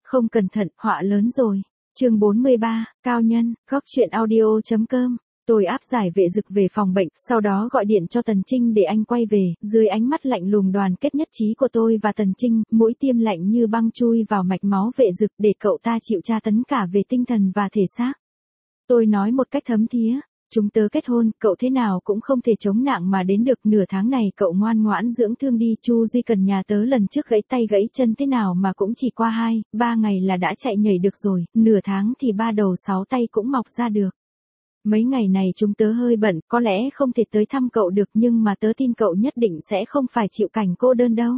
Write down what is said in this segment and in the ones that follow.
không cẩn thận, họa lớn rồi. Chương 43, Cao Nhân, góc truyện audio.com. Tôi áp giải Vệ Dực về phòng bệnh, sau đó gọi điện cho Tần Trinh để anh quay về, dưới ánh mắt lạnh lùng đoàn kết nhất trí của tôi và Tần Trinh, mũi tiêm lạnh như băng chui vào mạch máu Vệ Dực để cậu ta chịu tra tấn cả về tinh thần và thể xác. Tôi nói một cách thấm thía, chúng tớ kết hôn, cậu thế nào cũng không thể chống nặng mà đến được, nửa tháng này cậu ngoan ngoãn dưỡng thương đi, Chu Duy Cần nhà tớ lần trước gãy tay gãy chân thế nào mà cũng chỉ qua 2-3 ngày là đã chạy nhảy được rồi, nửa tháng thì 3 đầu 6 tay cũng mọc ra được. Mấy ngày này chúng tớ hơi bận, có lẽ không thể tới thăm cậu được nhưng mà tớ tin cậu nhất định sẽ không phải chịu cảnh cô đơn đâu.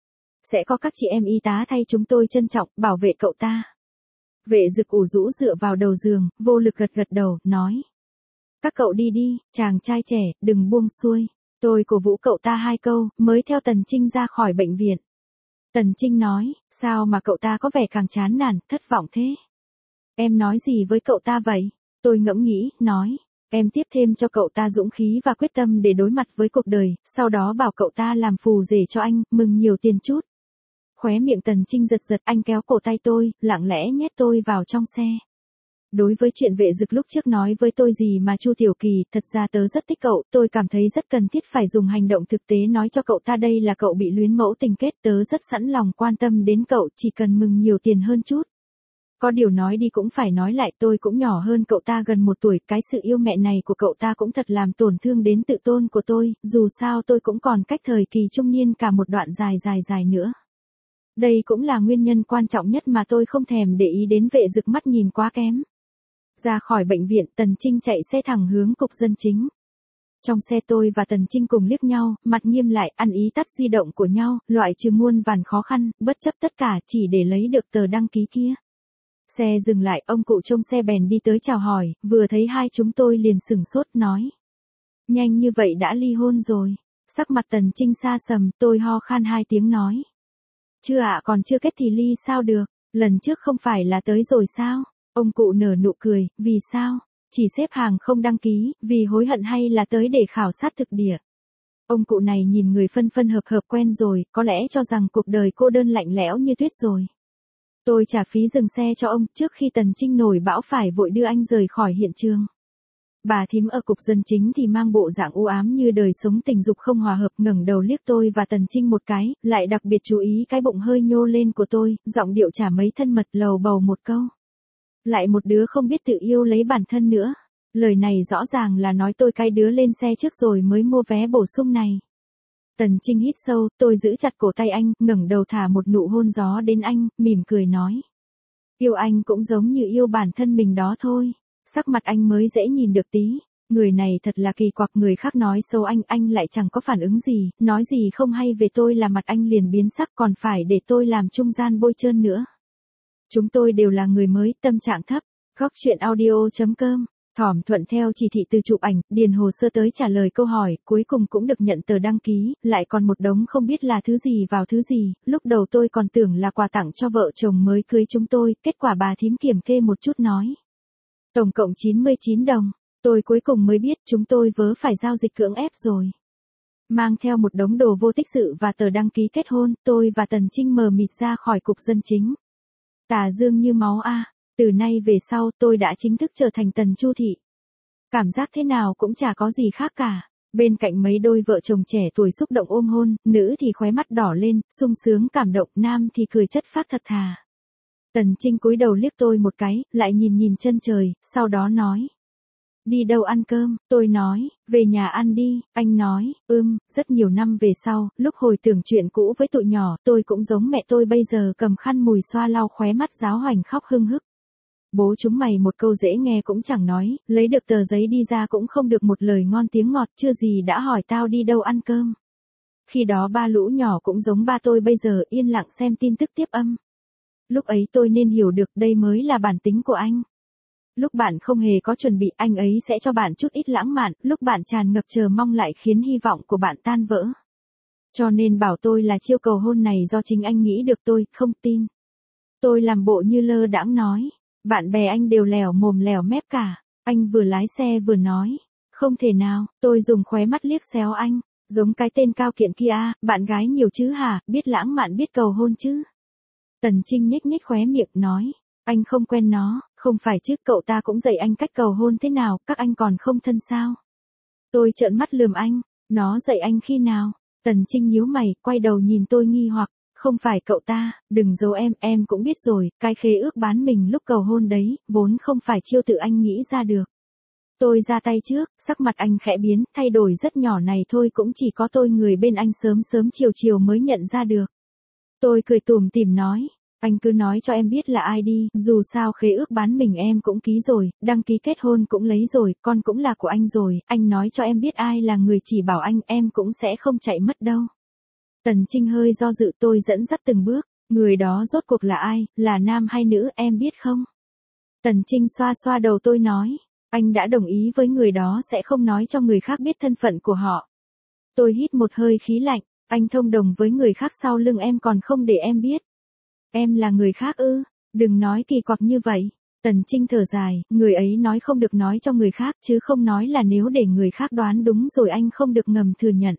Sẽ có các chị em y tá thay chúng tôi trân trọng, bảo vệ cậu ta. Vệ Dực ủ rũ dựa vào đầu giường, vô lực gật gật đầu, nói. Các cậu đi đi, chàng trai trẻ, đừng buông xuôi. Tôi cổ vũ cậu ta 2 câu, mới theo Tần Trinh ra khỏi bệnh viện. Tần Trinh nói, sao mà cậu ta có vẻ càng chán nản, thất vọng thế? Em nói gì với cậu ta vậy? Tôi ngẫm nghĩ, nói, em tiếp thêm cho cậu ta dũng khí và quyết tâm để đối mặt với cuộc đời, sau đó bảo cậu ta làm phù rể cho anh, mừng nhiều tiền chút. Khóe miệng Tần Trinh giật giật, anh kéo cổ tay tôi, lặng lẽ nhét tôi vào trong xe. Đối với chuyện Vệ Dực lúc trước nói với tôi gì mà Chu Tiểu Kỳ, thật ra tớ rất thích cậu, tôi cảm thấy rất cần thiết phải dùng hành động thực tế nói cho cậu ta đây là cậu bị luyến mẫu tình kết, tớ rất sẵn lòng quan tâm đến cậu, chỉ cần mừng nhiều tiền hơn chút. Có điều nói đi cũng phải nói lại, tôi cũng nhỏ hơn cậu ta gần 1 tuổi, cái sự yêu mẹ này của cậu ta cũng thật làm tổn thương đến tự tôn của tôi, dù sao tôi cũng còn cách thời kỳ trung niên cả một đoạn dài nữa. Đây cũng là nguyên nhân quan trọng nhất mà tôi không thèm để ý đến Vệ Dực mắt nhìn quá kém. Ra khỏi bệnh viện, Tần Trinh chạy xe thẳng hướng cục dân chính. Trong xe tôi và Tần Trinh cùng liếc nhau, mặt nghiêm lại, ăn ý tắt di động của nhau, loại trừ muôn vàn khó khăn, bất chấp tất cả chỉ để lấy được tờ đăng ký kia. Xe dừng lại, ông cụ trông xe bèn đi tới chào hỏi, vừa thấy hai chúng tôi liền sửng sốt, nói. Nhanh như vậy đã ly hôn rồi. Sắc mặt Tần Trinh xa sầm, tôi ho khan 2 tiếng nói. Chưa ạ, còn chưa kết thì ly sao được, lần trước không phải là tới rồi sao? Ông cụ nở nụ cười, vì sao? Chỉ xếp hàng không đăng ký, vì hối hận hay là tới để khảo sát thực địa? Ông cụ này nhìn người phân phân hợp quen rồi, có lẽ cho rằng cuộc đời cô đơn lạnh lẽo như tuyết rồi. Tôi trả phí dừng xe cho ông, trước khi Tần Trinh nổi bão phải vội đưa anh rời khỏi hiện trường. Bà thím ở cục dân chính thì mang bộ dạng u ám như đời sống tình dục không hòa hợp, ngẩng đầu liếc tôi và Tần Trinh một cái, lại đặc biệt chú ý cái bụng hơi nhô lên của tôi, giọng điệu chả mấy thân mật, lầu bầu một câu. Lại một đứa không biết tự yêu lấy bản thân nữa. Lời này rõ ràng là nói tôi cái đứa lên xe trước rồi mới mua vé bổ sung này. Tần Trinh hít sâu, tôi giữ chặt cổ tay anh, ngẩng đầu thả một nụ hôn gió đến anh, mỉm cười nói. Yêu anh cũng giống như yêu bản thân mình đó thôi. Sắc mặt anh mới dễ nhìn được tí. Người này thật là kỳ quặc, người khác nói xấu anh lại chẳng có phản ứng gì, nói gì không hay về tôi là mặt anh liền biến sắc, còn phải để tôi làm trung gian bôi trơn nữa. Chúng tôi đều là người mới, tâm trạng thấp. Góc truyện audio.com. Thỏm thuận theo chỉ thị từ chụp ảnh, điền hồ sơ tới trả lời câu hỏi, cuối cùng cũng được nhận tờ đăng ký, lại còn một đống không biết là thứ gì vào thứ gì, lúc đầu tôi còn tưởng là quà tặng cho vợ chồng mới cưới chúng tôi, kết quả bà thím kiểm kê một chút nói. Tổng cộng 99 đồng, tôi cuối cùng mới biết chúng tôi vớ phải giao dịch cưỡng ép rồi. Mang theo một đống đồ vô tích sự và tờ đăng ký kết hôn, tôi và Tần Trinh mờ mịt ra khỏi cục dân chính. Tà dương như máu a. Từ nay về sau tôi đã chính thức trở thành Tần Chu Thị. Cảm giác thế nào cũng chả có gì khác cả. Bên cạnh mấy đôi vợ chồng trẻ tuổi xúc động ôm hôn, nữ thì khóe mắt đỏ lên, sung sướng cảm động, nam thì cười chất phác thật thà. Tần Trinh cúi đầu liếc tôi một cái, lại nhìn chân trời, sau đó nói. Đi đâu ăn cơm, tôi nói, về nhà ăn đi, anh nói, rất nhiều năm về sau, lúc hồi tưởng chuyện cũ với tụi nhỏ, tôi cũng giống mẹ tôi bây giờ cầm khăn mùi xoa lau khóe mắt giáo hoành khóc hưng hức. Bố chúng mày một câu dễ nghe cũng chẳng nói, lấy được tờ giấy đi ra cũng không được một lời ngon tiếng ngọt, chưa gì đã hỏi tao đi đâu ăn cơm. Khi đó ba lũ nhỏ cũng giống ba tôi bây giờ, yên lặng xem tin tức tiếp âm. Lúc ấy tôi nên hiểu được đây mới là bản tính của anh. Lúc bạn không hề có chuẩn bị, anh ấy sẽ cho bạn chút ít lãng mạn, lúc bạn tràn ngập chờ mong lại khiến hy vọng của bạn tan vỡ. Cho nên bảo tôi là chiêu cầu hôn này do chính anh nghĩ được, tôi không tin. Tôi làm bộ như lơ đãng nói. Bạn bè anh đều lèo mồm lèo mép cả. Anh vừa lái xe vừa nói. Không thể nào, tôi dùng khóe mắt liếc xéo anh. Giống cái tên cao kiện kia, bạn gái nhiều chứ hả, biết lãng mạn biết cầu hôn chứ. Tần Trinh nhếch nhếch khóe miệng nói, anh không quen nó, không phải chứ, cậu ta cũng dạy anh cách cầu hôn thế nào, các anh còn không thân sao? Tôi trợn mắt lườm anh, nó dạy anh khi nào? Tần Trinh nhíu mày, quay đầu nhìn tôi nghi hoặc, không phải cậu ta, đừng giấu em cũng biết rồi, cái khế ước bán mình lúc cầu hôn đấy, vốn không phải chiêu tự anh nghĩ ra được. Tôi ra tay trước, sắc mặt anh khẽ biến, thay đổi rất nhỏ này thôi cũng chỉ có tôi người bên anh sớm sớm chiều chiều mới nhận ra được. Tôi cười tủm tỉm nói, anh cứ nói cho em biết là ai đi, dù sao khế ước bán mình em cũng ký rồi, đăng ký kết hôn cũng lấy rồi, con cũng là của anh rồi, anh nói cho em biết ai là người chỉ bảo anh, em cũng sẽ không chạy mất đâu. Tần Trinh hơi do dự, tôi dẫn dắt từng bước, người đó rốt cuộc là ai, là nam hay nữ, em biết không? Tần Trinh xoa xoa đầu tôi nói, anh đã đồng ý với người đó sẽ không nói cho người khác biết thân phận của họ. Tôi hít một hơi khí lạnh, anh thông đồng với người khác sau lưng em còn không để em biết. Em là người khác ư, đừng nói kỳ quặc như vậy. Tần Trinh thở dài, người ấy nói không được nói cho người khác chứ không nói là nếu để người khác đoán đúng rồi anh không được ngầm thừa nhận.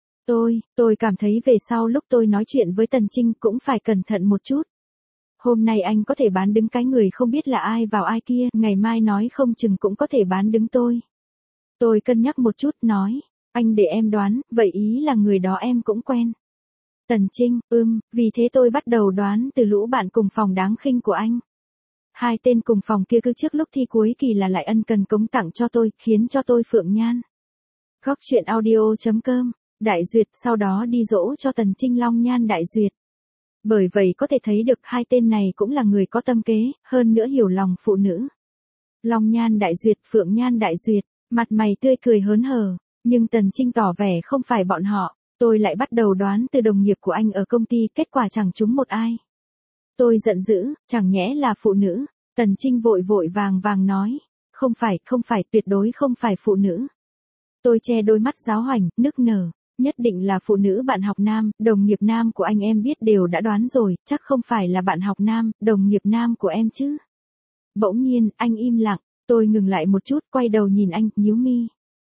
Tôi cảm thấy về sau lúc tôi nói chuyện với Tần Trinh cũng phải cẩn thận một chút. Hôm nay anh có thể bán đứng cái người không biết là ai vào ai kia, ngày mai nói không chừng cũng có thể bán đứng tôi. Tôi cân nhắc một chút nói, anh để em đoán, vậy ý là người đó em cũng quen. Tần Trinh, vì thế tôi bắt đầu đoán từ lũ bạn cùng phòng đáng khinh của anh. Hai tên cùng phòng kia cứ trước lúc thi cuối kỳ là lại ân cần cống tặng cho tôi, khiến cho tôi phượng nhan. Góc truyện audio.com, Đại Duyệt sau đó đi dỗ cho Tần Trinh long nhan Đại Duyệt. Bởi vậy có thể thấy được hai tên này cũng là người có tâm kế, hơn nữa hiểu lòng phụ nữ. Long nhan Đại Duyệt, phượng nhan Đại Duyệt, mặt mày tươi cười hớn hở, nhưng Tần Trinh tỏ vẻ không phải bọn họ. Tôi lại bắt đầu đoán từ đồng nghiệp của anh ở công ty, kết quả chẳng trúng một ai. Tôi giận dữ, chẳng nhẽ là phụ nữ. Tần Trinh vội vội vàng nói, không phải, tuyệt đối không phải phụ nữ. Tôi che đôi mắt giáo hoành, nức nở, nhất định là phụ nữ bạn học nam, đồng nghiệp nam của anh em biết đều đã đoán rồi, chắc không phải là bạn học nam, đồng nghiệp nam của em chứ. Bỗng nhiên, anh im lặng, tôi ngừng lại một chút, quay đầu nhìn anh, nhíu mi.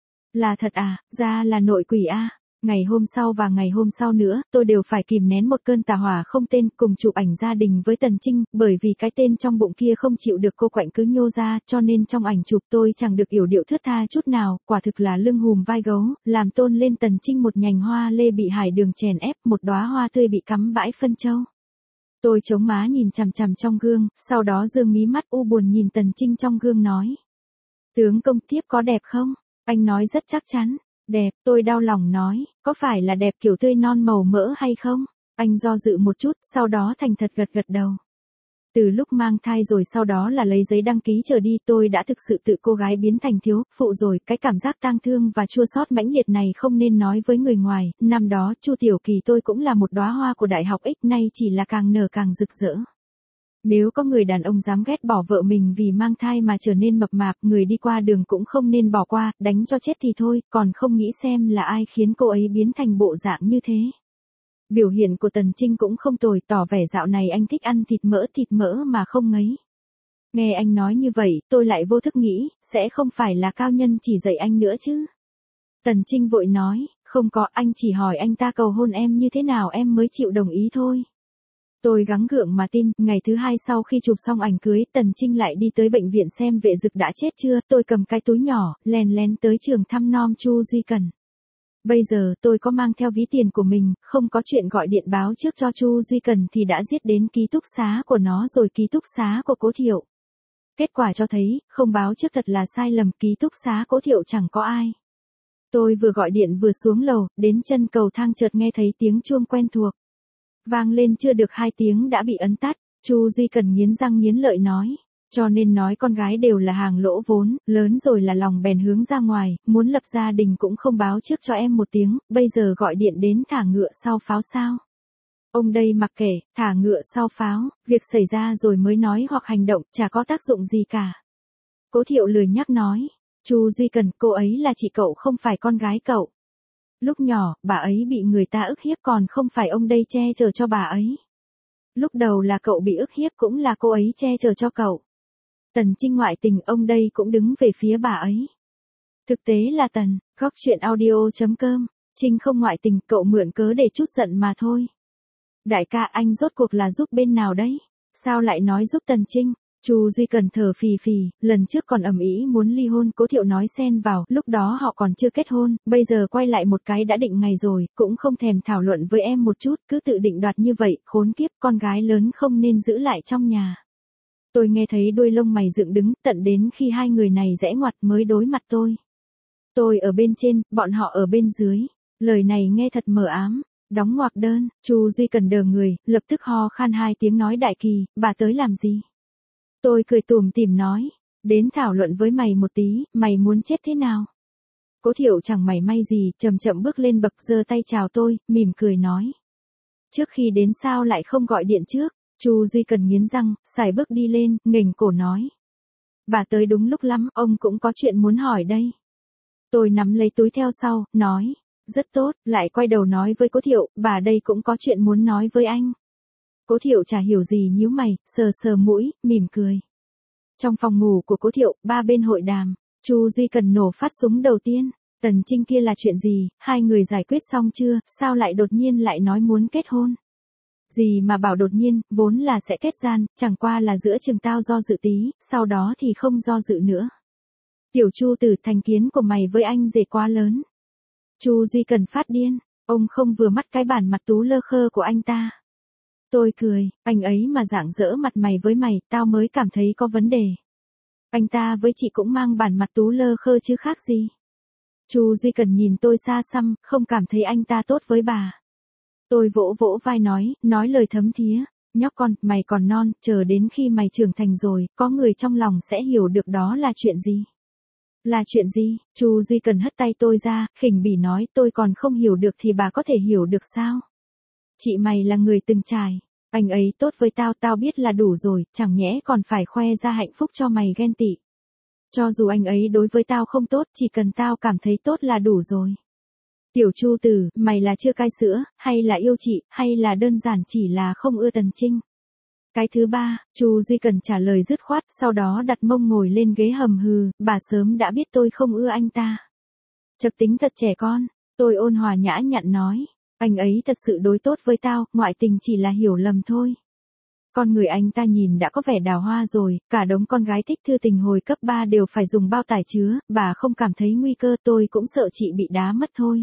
Là thật à, ra là nội quỷ à. Ngày hôm sau và ngày hôm sau nữa, tôi đều phải kìm nén một cơn tà hỏa không tên cùng chụp ảnh gia đình với Tần Trinh, bởi vì cái tên trong bụng kia không chịu được cô quạnh cứ nhô ra, cho nên trong ảnh chụp tôi chẳng được yểu điệu thướt tha chút nào, quả thực là lưng hùm vai gấu, làm tôn lên Tần Trinh một nhành hoa lê bị hải đường chèn ép, một đóa hoa tươi bị cắm bãi phân châu. Tôi chống má nhìn chằm chằm trong gương, sau đó dương mí mắt u buồn nhìn Tần Trinh trong gương nói. Tướng công tiếp có đẹp không? Anh nói rất chắc chắn. Đẹp, tôi đau lòng nói, có phải là đẹp kiểu tươi non màu mỡ hay không? Anh do dự một chút, sau đó thành thật gật gật đầu. Từ lúc mang thai rồi sau đó là lấy giấy đăng ký trở đi, tôi đã thực sự tự cô gái biến thành thiếu phụ rồi, cái cảm giác tang thương và chua xót mãnh liệt này không nên nói với người ngoài. Năm đó, Chu Tiểu Kỳ tôi cũng là một đóa hoa của đại học X, nay chỉ là càng nở càng rực rỡ. Nếu có người đàn ông dám ghét bỏ vợ mình vì mang thai mà trở nên mập mạp, người đi qua đường cũng không nên bỏ qua, đánh cho chết thì thôi, còn không nghĩ xem là ai khiến cô ấy biến thành bộ dạng như thế. Biểu hiện của Tần Trinh cũng không tồi, tỏ vẻ dạo này anh thích ăn thịt mỡ mà không ngấy. Nghe anh nói như vậy, tôi lại vô thức nghĩ, sẽ không phải là Cao Nhân chỉ dạy anh nữa chứ. Tần Trinh vội nói, không có, anh chỉ hỏi anh ta cầu hôn em như thế nào em mới chịu đồng ý thôi. Tôi gắng gượng mà tin, ngày thứ hai sau khi chụp xong ảnh cưới, Tần Trinh lại đi tới bệnh viện xem vệ dực đã chết chưa, tôi cầm cái túi nhỏ, lén tới trường thăm nom Chu Duy Cần. Bây giờ tôi có mang theo ví tiền của mình, không có chuyện gọi điện báo trước cho Chu Duy Cần thì đã giết đến ký túc xá của nó rồi ký túc xá của Cố Thiệu. Kết quả cho thấy, không báo trước thật là sai lầm, ký túc xá Cố Thiệu chẳng có ai. Tôi vừa gọi điện vừa xuống lầu, đến chân cầu thang chợt nghe thấy tiếng chuông quen thuộc. Vang lên chưa được 2 tiếng đã bị ấn tắt, Chu Duy Cần nghiến răng nghiến lợi nói, cho nên nói con gái đều là hàng lỗ vốn, lớn rồi là lòng bèn hướng ra ngoài, muốn lập gia đình cũng không báo trước cho em một tiếng, bây giờ gọi điện đến thả ngựa sau pháo sao? Ông đây mặc kệ, thả ngựa sau pháo, việc xảy ra rồi mới nói hoặc hành động, chả có tác dụng gì cả. Cố Thiệu lười nhắc nói, Chu Duy Cần, cô ấy là chị cậu không phải con gái cậu. Lúc nhỏ, bà ấy bị người ta ức hiếp còn không phải ông đây che chở cho bà ấy. Lúc đầu là cậu bị ức hiếp cũng là cô ấy che chở cho cậu. Tần Trinh ngoại tình, ông đây cũng đứng về phía bà ấy. Thực tế là Tần, góc truyện audio.com, Trinh không ngoại tình, cậu mượn cớ để chút giận mà thôi. Đại ca anh rốt cuộc là giúp bên nào đấy? Sao lại nói giúp Tần Trinh? Chu Duy Cần thở phì phì, lần trước còn ầm ĩ muốn ly hôn, Cố Thiệu nói xen vào, lúc đó họ còn chưa kết hôn, bây giờ quay lại một cái đã định ngày rồi, cũng không thèm thảo luận với em một chút, cứ tự định đoạt như vậy, khốn kiếp, con gái lớn không nên giữ lại trong nhà. Tôi nghe thấy đuôi lông mày dựng đứng, tận đến khi hai người này rẽ ngoặt mới đối mặt tôi. Tôi ở bên trên, bọn họ ở bên dưới. Lời này nghe thật mờ ám. Đóng ngoặc đơn, Chu Duy Cần đờ người, lập tức ho khan hai tiếng nói Đại Kỳ, bà tới làm gì? Tôi cười tủm tỉm nói, đến thảo luận với mày một tí, mày muốn chết thế nào? Cố Thiệu chẳng mảy may gì, chậm chậm bước lên bậc giơ tay chào tôi, mỉm cười nói. Trước khi đến sao lại không gọi điện trước? Chu Duy Cần nghiến răng, sải bước đi lên, nghềnh cổ nói. Bà tới đúng lúc lắm, ông cũng có chuyện muốn hỏi đây. Tôi nắm lấy túi theo sau, nói. Rất tốt, lại quay đầu nói với Cố Thiệu, bà đây cũng có chuyện muốn nói với anh. Cố Thiệu chả hiểu gì nhíu mày, sờ sờ mũi, mỉm cười. Trong phòng ngủ của Cố Thiệu, ba bên hội đàm, Chu Duy Cần nổ phát súng đầu tiên. Tần Trinh kia là chuyện gì, hai người giải quyết xong chưa, sao lại đột nhiên lại nói muốn kết hôn? Gì mà bảo đột nhiên, vốn là sẽ kết gian, chẳng qua là giữa chừng tao do dự tí, sau đó thì không do dự nữa. Tiểu Chu Tử, thành kiến của mày với anh rể quá lớn. Chu Duy Cần phát điên, ông không vừa mắt cái bản mặt tú lơ khơ của anh ta. Tôi cười, anh ấy mà rạng rỡ mặt mày với mày, tao mới cảm thấy có vấn đề. Anh ta với chị cũng mang bản mặt tú lơ khơ chứ khác gì. Chu Duy Cần nhìn tôi xa xăm, không cảm thấy anh ta tốt với bà. Tôi vỗ vỗ vai nói lời thấm thía, nhóc con, mày còn non, chờ đến khi mày trưởng thành rồi, có người trong lòng sẽ hiểu được đó là chuyện gì. Là chuyện gì? Chu Duy Cần hất tay tôi ra, khỉnh bỉ nói, tôi còn không hiểu được thì bà có thể hiểu được sao? Chị mày là người từng trải, anh ấy tốt với tao, tao biết là đủ rồi, chẳng nhẽ còn phải khoe ra hạnh phúc cho mày ghen tị. Cho dù anh ấy đối với tao không tốt, chỉ cần tao cảm thấy tốt là đủ rồi. Tiểu Chu Tử, mày là chưa cai sữa, hay là yêu chị, hay là đơn giản chỉ là không ưa Tần Trinh? Cái thứ ba, Chu Duy Cần trả lời dứt khoát, sau đó đặt mông ngồi lên ghế hầm hừ, bà sớm đã biết tôi không ưa anh ta. Chật tính thật trẻ con, tôi ôn hòa nhã nhặn nói, anh ấy thật sự đối tốt với tao, ngoại tình chỉ là hiểu lầm thôi. Con người anh ta nhìn đã có vẻ đào hoa rồi, cả đống con gái thích thư tình hồi cấp 3 đều phải dùng bao tải chứa, bà không cảm thấy nguy cơ, tôi cũng sợ chị bị đá mất thôi.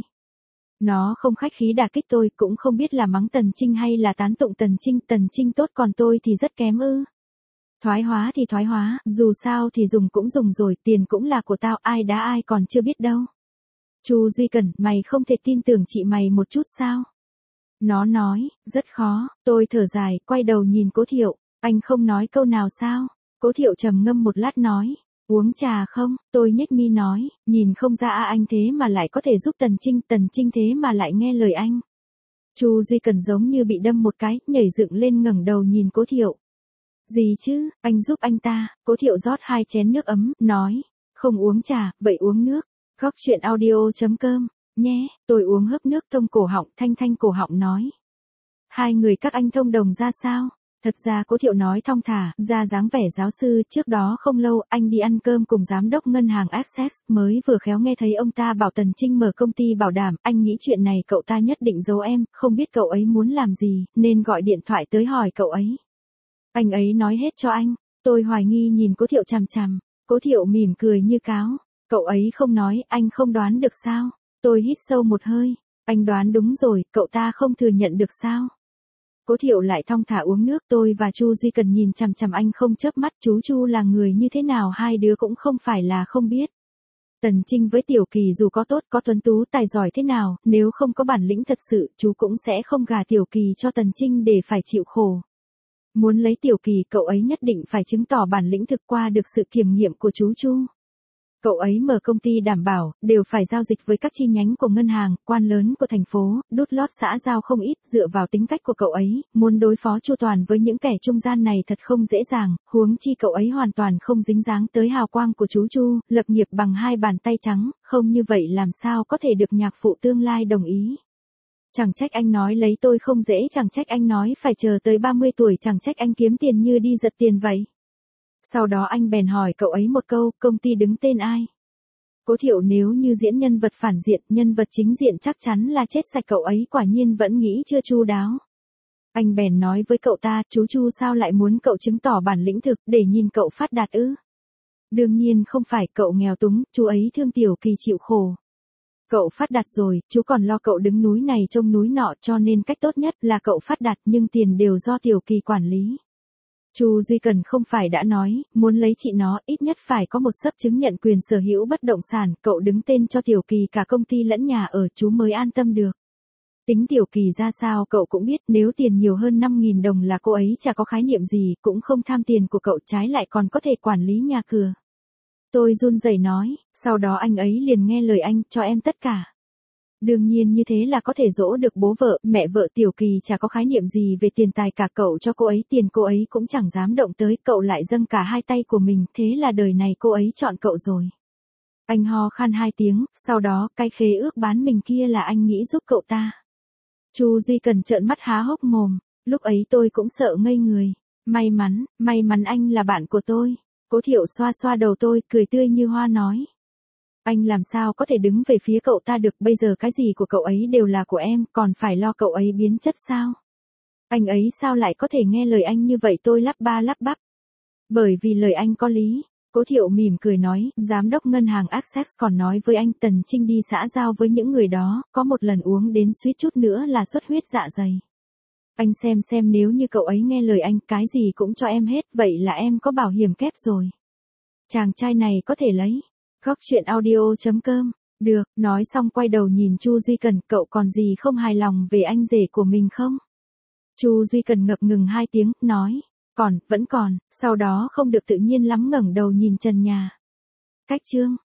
Nó không khách khí đả kích tôi, cũng không biết là mắng Tần Trinh hay là tán tụng Tần Trinh tốt còn tôi thì rất kém ư. Thoái hóa thì thoái hóa, dù sao thì dùng cũng dùng rồi, tiền cũng là của tao, ai đá ai còn chưa biết đâu. Chu Duy Cần, mày không thể tin tưởng chị mày một chút sao? Nó nói, rất khó, tôi thở dài, quay đầu nhìn Cố Thiệu, anh không nói câu nào sao? Cố Thiệu trầm ngâm một lát nói, uống trà không? Tôi nhếch mi nói, nhìn không ra anh thế mà lại có thể giúp Tần Trinh thế mà lại nghe lời anh. Chu Duy Cần giống như bị đâm một cái, nhảy dựng lên ngẩng đầu nhìn Cố Thiệu. Gì chứ, anh giúp anh ta? Cố Thiệu rót 2 chén nước ấm, nói, không uống trà, vậy uống nước. Góc chuyện audio.com, nhé, tôi uống hớp nước thông cổ họng, thanh cổ họng nói. Hai người các anh thông đồng ra sao? Thật ra Cố Thiệu nói thong thả, ra dáng vẻ giáo sư, trước đó không lâu, anh đi ăn cơm cùng giám đốc ngân hàng Access, mới vừa khéo nghe thấy ông ta bảo Tần Trinh mở công ty bảo đảm, anh nghĩ chuyện này cậu ta nhất định giấu em, không biết cậu ấy muốn làm gì, nên gọi điện thoại tới hỏi cậu ấy. Anh ấy nói hết cho anh, tôi hoài nghi nhìn Cố Thiệu chằm chằm, Cố Thiệu mỉm cười như cáo, cậu ấy không nói, anh không đoán được sao? Tôi hít sâu một hơi, anh đoán đúng rồi, cậu ta không thừa nhận được sao? Cố Thiệu lại thong thả uống nước, tôi và Chu Duy Cần nhìn chằm chằm anh không chớp mắt, chú Chu là người như thế nào hai đứa cũng không phải là không biết. Tần Trinh với Tiểu Kỳ dù có tốt có tuấn tú tài giỏi thế nào, nếu không có bản lĩnh thật sự, chú cũng sẽ không gả Tiểu Kỳ cho Tần Trinh để phải chịu khổ. Muốn lấy Tiểu Kỳ, cậu ấy nhất định phải chứng tỏ bản lĩnh thực qua được sự kiểm nghiệm của chú Chu. Cậu ấy mở công ty đảm bảo, đều phải giao dịch với các chi nhánh của ngân hàng, quan lớn của thành phố, đút lót xã giao không ít, dựa vào tính cách của cậu ấy, muốn đối phó chu toàn với những kẻ trung gian này thật không dễ dàng, huống chi cậu ấy hoàn toàn không dính dáng tới hào quang của chú Chu, lập nghiệp bằng 2 bàn tay trắng, không như vậy làm sao có thể được nhạc phụ tương lai đồng ý. Chẳng trách anh nói lấy tôi không dễ, chẳng trách anh nói phải chờ tới 30 tuổi, chẳng trách anh kiếm tiền như đi giật tiền vậy. Sau đó anh bèn hỏi cậu ấy một câu, công ty đứng tên ai? Cố Thiệu nếu như diễn nhân vật phản diện, nhân vật chính diện chắc chắn là chết sạch, cậu ấy quả nhiên vẫn nghĩ chưa chu đáo. Anh bèn nói với cậu ta, chú Chu sao lại muốn cậu chứng tỏ bản lĩnh thực để nhìn cậu phát đạt ư? Đương nhiên không phải, cậu nghèo túng, chú ấy thương Tiểu Kỳ chịu khổ. Cậu phát đạt rồi, chú còn lo cậu đứng núi này trông núi nọ, cho nên cách tốt nhất là cậu phát đạt nhưng tiền đều do Tiểu Kỳ quản lý. Chu Duy Cần không phải đã nói, muốn lấy chị nó ít nhất phải có một xấp chứng nhận quyền sở hữu bất động sản, cậu đứng tên cho Tiểu Kỳ cả công ty lẫn nhà ở chú mới an tâm được. Tính Tiểu Kỳ ra sao cậu cũng biết, nếu tiền nhiều hơn 5.000 đồng là cô ấy chả có khái niệm gì, cũng không tham tiền của cậu, trái lại còn có thể quản lý nhà cửa. Tôi run rẩy nói, sau đó anh ấy liền nghe lời anh, cho em tất cả. Đương nhiên như thế là có thể dỗ được bố vợ, mẹ vợ. Tiểu Kỳ chả có khái niệm gì về tiền tài cả, cậu cho cô ấy tiền cô ấy cũng chẳng dám động tới, cậu lại dâng cả hai tay của mình, thế là đời này cô ấy chọn cậu rồi. Anh ho khan 2 tiếng, sau đó cái khế ước bán mình kia là anh nghĩ giúp cậu ta. Chu Duy Cần trợn mắt há hốc mồm, lúc ấy tôi cũng sợ ngây người. May mắn anh là bạn của tôi. Cố Thiệu xoa xoa đầu tôi, cười tươi như hoa nói. Anh làm sao có thể đứng về phía cậu ta được, bây giờ cái gì của cậu ấy đều là của em, còn phải lo cậu ấy biến chất sao? Anh ấy sao lại có thể nghe lời anh như vậy, tôi lắp ba lắp bắp. Bởi vì lời anh có lý. Cố Thiệu mỉm cười nói, giám đốc ngân hàng Access còn nói với anh Tần Trinh đi xã giao với những người đó, có một lần uống đến suýt chút nữa là xuất huyết dạ dày. Anh xem nếu như cậu ấy nghe lời anh, cái gì cũng cho em hết, vậy là em có bảo hiểm kép rồi. Chàng trai này có thể lấy. Góc chuyện audio.com. Được, nói xong quay đầu nhìn Chu Duy Cần, cậu còn gì không hài lòng về anh rể của mình không? Chu Duy Cần ngập ngừng 2 tiếng, nói. Vẫn còn, sau đó không được tự nhiên lắm ngẩng đầu nhìn trần nhà. Cách chương.